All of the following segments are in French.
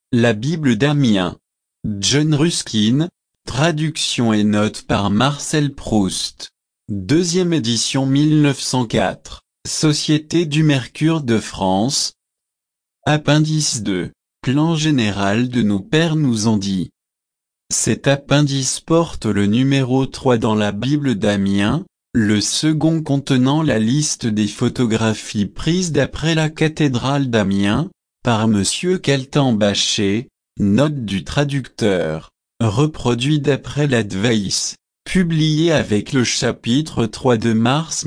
La Bible d'Amiens. John Ruskin. Traduction et notes par Marcel Proust. Deuxième édition 1904. Société du Mercure de France. Appendice 2. Plan général de nos pères nous ont dit. Cet appendice porte le numéro 3 dans la Bible d'Amiens, le second contenant la liste des photographies prises d'après la cathédrale d'Amiens, par Monsieur Caltan-Baché, note du traducteur, reproduit d'après l'Advice, publié avec le chapitre 3 de mars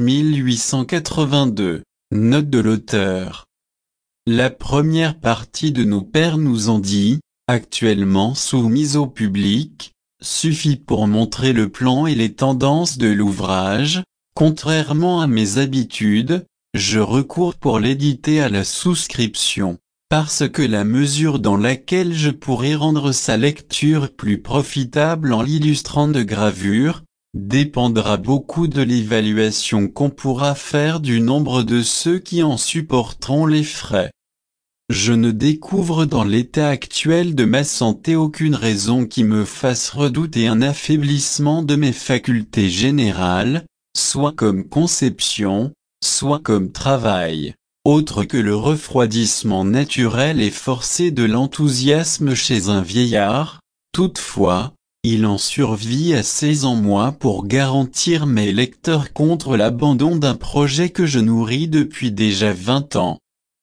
1882, note de l'auteur. La première partie de nos pères nous ont dit, actuellement soumise au public, suffit pour montrer le plan et les tendances de l'ouvrage. Contrairement à mes habitudes, je recours pour l'éditer à la souscription, parce que la mesure dans laquelle je pourrai rendre sa lecture plus profitable en l'illustrant de gravures, dépendra beaucoup de l'évaluation qu'on pourra faire du nombre de ceux qui en supporteront les frais. Je ne découvre dans l'état actuel de ma santé aucune raison qui me fasse redouter un affaiblissement de mes facultés générales, soit comme conception, soit comme travail, autre que le refroidissement naturel et forcé de l'enthousiasme chez un vieillard. Toutefois, il en survit assez en moi pour garantir mes lecteurs contre l'abandon d'un projet que je nourris depuis déjà 20 ans.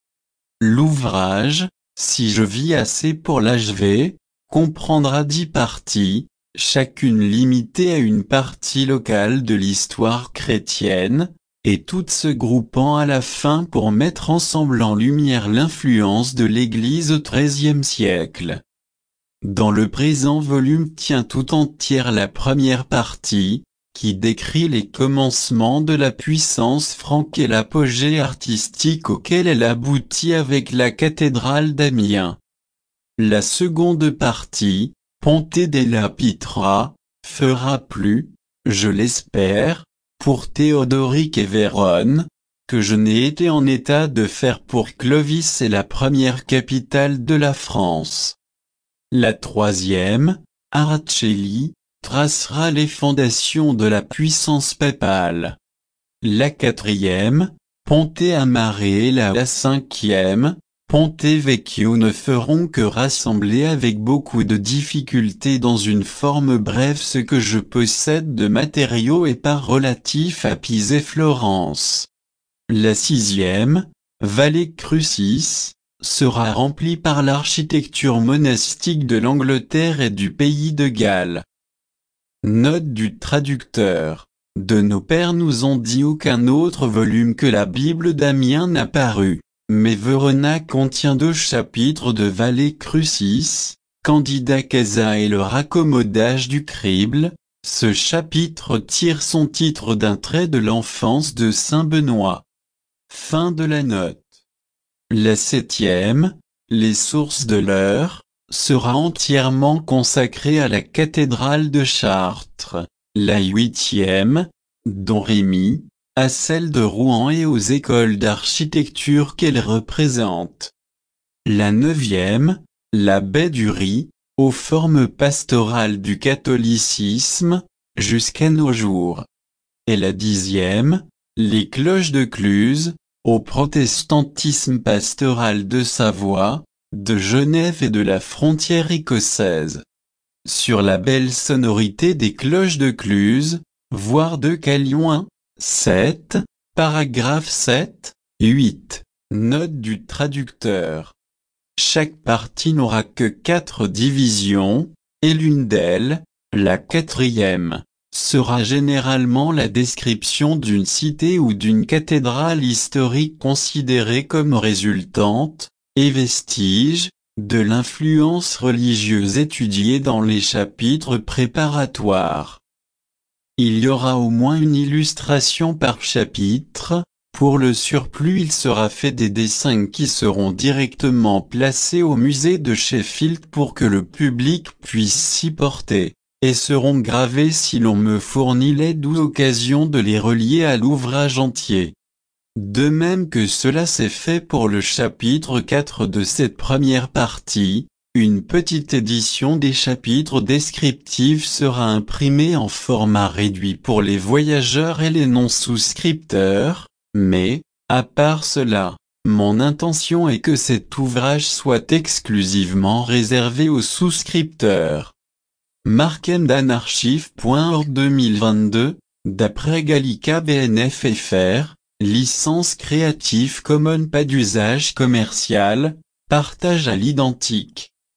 L'ouvrage, si je vis assez pour l'achever, comprendra 10 parties, chacune limitée à une partie locale de l'histoire chrétienne, et toutes se groupant à la fin pour mettre ensemble en lumière l'influence de l'Église au XIIIe siècle. Dans le présent volume tient tout entière la première partie, qui décrit les commencements de la puissance franque et l'apogée artistique auquel elle aboutit avec la cathédrale d'Amiens. La seconde partie, Ponte della Pietra, fera plus, je l'espère, pour Théodoric et Vérone, que je n'ai été en état de faire pour Clovis et la première capitale de la France. La troisième, Araceli, tracera les fondations de la puissance papale. La quatrième, Ponte a Mare et la cinquième, Ponte Vecchio ne feront que rassembler avec beaucoup de difficulté dans une forme brève ce que je possède de matériaux et par relatif à Pise et Florence. La sixième, Valle Crucis, sera remplie par l'architecture monastique de l'Angleterre et du pays de Galles. Note du traducteur. De nos pères nous ont dit aucun autre volume que la Bible d'Amiens n'a paru, mais Verona contient 2 chapitres de Valle Crucis, Candida Casa et le raccommodage du crible. Ce chapitre tire son titre d'un trait de l'enfance de saint Benoît. Fin de la note. La septième, Les sources de l'heure, sera entièrement consacrée à la cathédrale de Chartres. La huitième, Don Rémy, à celle de Rouen et aux écoles d'architecture qu'elle représente. La neuvième, la baie du Rhy, aux formes pastorales du catholicisme, jusqu'à nos jours. Et la dixième, les cloches de Cluse, au protestantisme pastoral de Savoie, de Genève et de la frontière écossaise. Sur la belle sonorité des cloches de Cluse, voir de Calion 7, paragraphe 7, 8, note du traducteur. Chaque partie n'aura que 4 divisions, et l'une d'elles, la quatrième, sera généralement la description d'une cité ou d'une cathédrale historique considérée comme résultante, et vestige, de l'influence religieuse étudiée dans les chapitres préparatoires. Il y aura au moins une illustration par chapitre. Pour le surplus il sera fait des dessins qui seront directement placés au musée de Sheffield pour que le public puisse s'y porter, et seront gravés si l'on me fournit l'aide ou l'occasion de les relier à l'ouvrage entier. De même que cela s'est fait pour le chapitre 4 de cette première partie, une petite édition des chapitres descriptifs sera imprimée en format réduit pour les voyageurs et les non-souscripteurs, mais, à part cela, mon intention est que cet ouvrage soit exclusivement réservé aux souscripteurs. Markendanarchive.org 2022, d'après Gallica BNF FR, licence Creative Commons pas d'usage commercial, partage à l'identique.